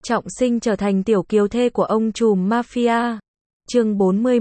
Trọng sinh trở thành tiểu kiều thê của ông trùm mafia. Chương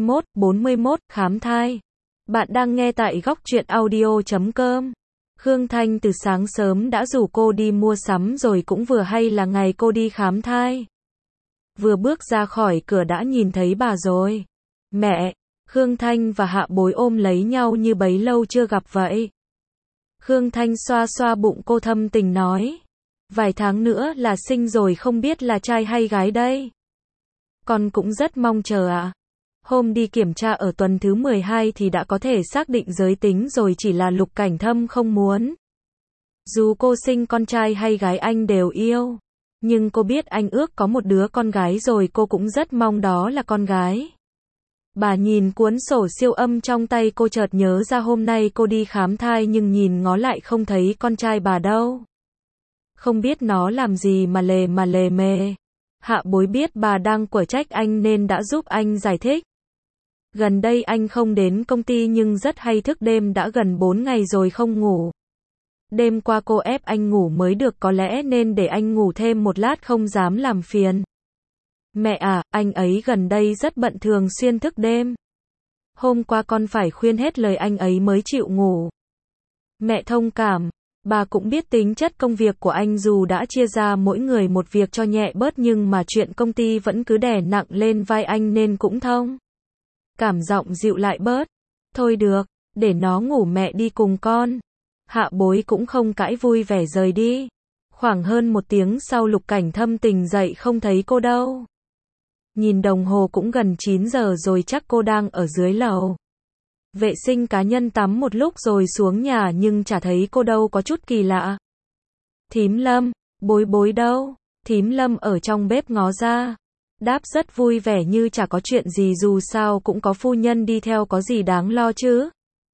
41, khám thai. Bạn đang nghe tại góc truyện audio.com. Khương Thanh từ sáng sớm đã rủ cô đi mua sắm rồi, cũng vừa hay là ngày cô đi khám thai. Vừa bước ra khỏi cửa đã nhìn thấy bà rồi. Mẹ! Khương Thanh và Hạ Bối ôm lấy nhau như bấy lâu chưa gặp vậy. Khương Thanh xoa xoa bụng cô thâm tình nói. Vài tháng nữa là sinh rồi, không biết là trai hay gái đây. Con cũng rất mong chờ ạ. Hôm đi kiểm tra ở tuần thứ 12 thì đã có thể xác định giới tính rồi, chỉ là Lục Cảnh Thâm không muốn. Dù cô sinh con trai hay gái anh đều yêu. Nhưng cô biết anh ước có một đứa con gái rồi, cô cũng rất mong đó là con gái. Bà nhìn cuốn sổ siêu âm trong tay, cô chợt nhớ ra hôm nay cô đi khám thai nhưng nhìn ngó lại không thấy con trai bà đâu. Không biết nó làm gì mà lề mề. Hạ Bối biết bà đang quở trách anh nên đã giúp anh giải thích. Gần đây anh không đến công ty nhưng rất hay thức đêm, đã gần 4 ngày rồi không ngủ. Đêm qua cô ép anh ngủ mới được, có lẽ nên để anh ngủ thêm một lát, không dám làm phiền. Mẹ à, anh ấy gần đây rất bận, thường xuyên thức đêm. Hôm qua con phải khuyên hết lời anh ấy mới chịu ngủ. Mẹ thông cảm. Bà cũng biết tính chất công việc của anh, dù đã chia ra mỗi người một việc cho nhẹ bớt nhưng mà chuyện công ty vẫn cứ đè nặng lên vai anh nên cũng thông cảm, giọng dịu lại bớt. Thôi được, để nó ngủ, mẹ đi cùng con. Hạ Bối cũng không cãi, vui vẻ rời đi. Khoảng hơn 1 tiếng sau, Lục Cảnh Thâm tỉnh dậy không thấy cô đâu. Nhìn đồng hồ cũng gần 9 giờ rồi, chắc cô đang ở dưới lầu. Vệ sinh cá nhân tắm một lúc rồi xuống nhà nhưng chả thấy cô đâu, có chút kỳ lạ. Thím Lâm, Bối đâu? Thím Lâm ở trong bếp ngó ra. Đáp rất vui vẻ như chả có chuyện gì, dù sao cũng có phu nhân đi theo, có gì đáng lo chứ.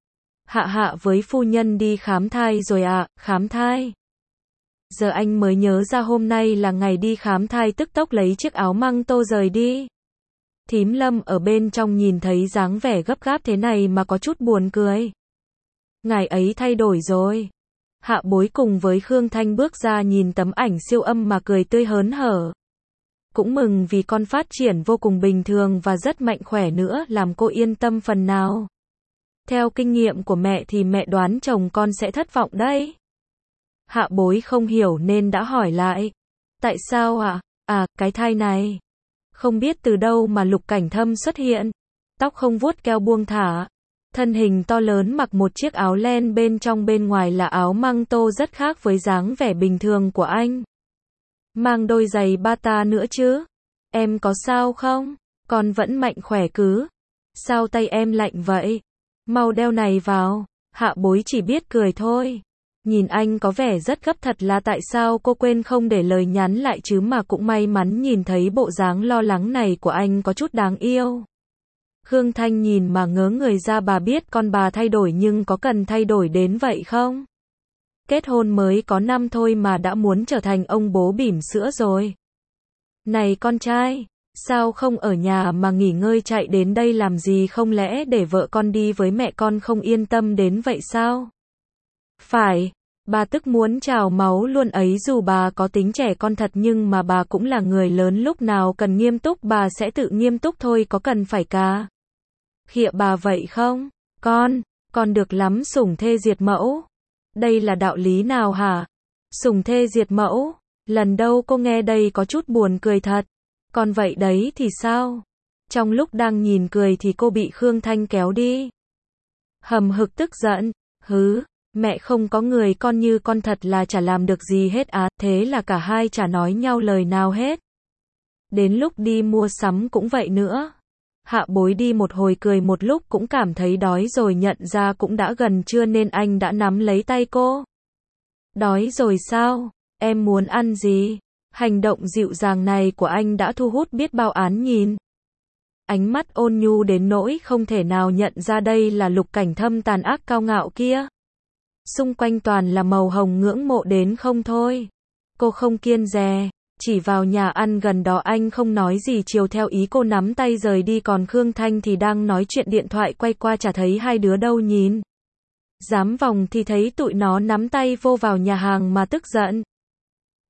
Hạ với phu nhân đi khám thai rồi ạ. Khám thai? Giờ anh mới nhớ ra hôm nay là ngày đi khám thai, tức tốc lấy chiếc áo măng tô rời đi. Thím Lâm ở bên trong nhìn thấy dáng vẻ gấp gáp thế này mà có chút buồn cười. Ngài ấy thay đổi rồi. Hạ Bối cùng với Khương Thanh bước ra nhìn tấm ảnh siêu âm mà cười tươi hớn hở. Cũng mừng vì con phát triển vô cùng bình thường và rất mạnh khỏe nữa, làm cô yên tâm phần nào. Theo kinh nghiệm của mẹ thì mẹ đoán chồng con sẽ thất vọng đấy. Hạ Bối không hiểu nên đã hỏi lại. Tại sao ạ? Cái thai này. Không biết từ đâu mà Lục Cảnh Thâm xuất hiện. Tóc không vuốt keo buông thả. Thân hình to lớn, mặc một chiếc áo len bên trong bên ngoài là áo măng tô, rất khác với dáng vẻ bình thường của anh. Mang đôi giày bata nữa chứ. Em có sao không? Con vẫn mạnh khỏe cứ. Sao tay em lạnh vậy? Mau đeo này vào. Hạ Bối chỉ biết cười thôi. Nhìn anh có vẻ rất gấp, thật là tại sao cô quên không để lời nhắn lại chứ, mà cũng may mắn nhìn thấy bộ dáng lo lắng này của anh, có chút đáng yêu. Khương Thanh nhìn mà ngớ người ra, bà biết con bà thay đổi nhưng có cần thay đổi đến vậy không? Kết hôn mới có năm thôi mà đã muốn trở thành ông bố bỉm sữa rồi. Này con trai, sao không ở nhà mà nghỉ ngơi, chạy đến đây làm gì, không lẽ để vợ con đi với mẹ con không yên tâm đến vậy sao? Phải, bà tức muốn trào máu luôn ấy, dù bà có tính trẻ con thật nhưng mà bà cũng là người lớn, lúc nào cần nghiêm túc bà sẽ tự nghiêm túc thôi, có cần phải khịa bà vậy không? Con được lắm, sủng thê diệt mẫu. Đây là đạo lý nào hả? Sủng thê diệt mẫu? Lần đâu cô nghe đây, có chút buồn cười thật. Còn vậy đấy thì sao? Trong lúc đang nhìn cười thì cô bị Khương Thanh kéo đi. Hầm hực tức giận. Hứ, mẹ không có người con như con thật là chả làm được gì hết á. Thế là cả hai chả nói nhau lời nào hết. Đến lúc đi mua sắm cũng vậy nữa. Hạ Bối đi một hồi cười một lúc cũng cảm thấy đói rồi, nhận ra cũng đã gần trưa nên anh đã nắm lấy tay cô. Đói rồi sao? Em muốn ăn gì? Hành động dịu dàng này của anh đã thu hút biết bao án nhìn. Ánh mắt ôn nhu đến nỗi không thể nào nhận ra đây là Lục Cảnh Thâm tàn ác cao ngạo kia. Xung quanh toàn là màu hồng, ngưỡng mộ đến không thôi. Cô không kiêng dè, chỉ vào nhà ăn gần đó, anh không nói gì, chiều theo ý cô nắm tay rời đi, còn Khương Thanh thì đang nói chuyện điện thoại, quay qua chả thấy hai đứa đâu, nhìn dám vòng thì thấy tụi nó nắm tay vô vào nhà hàng mà tức giận.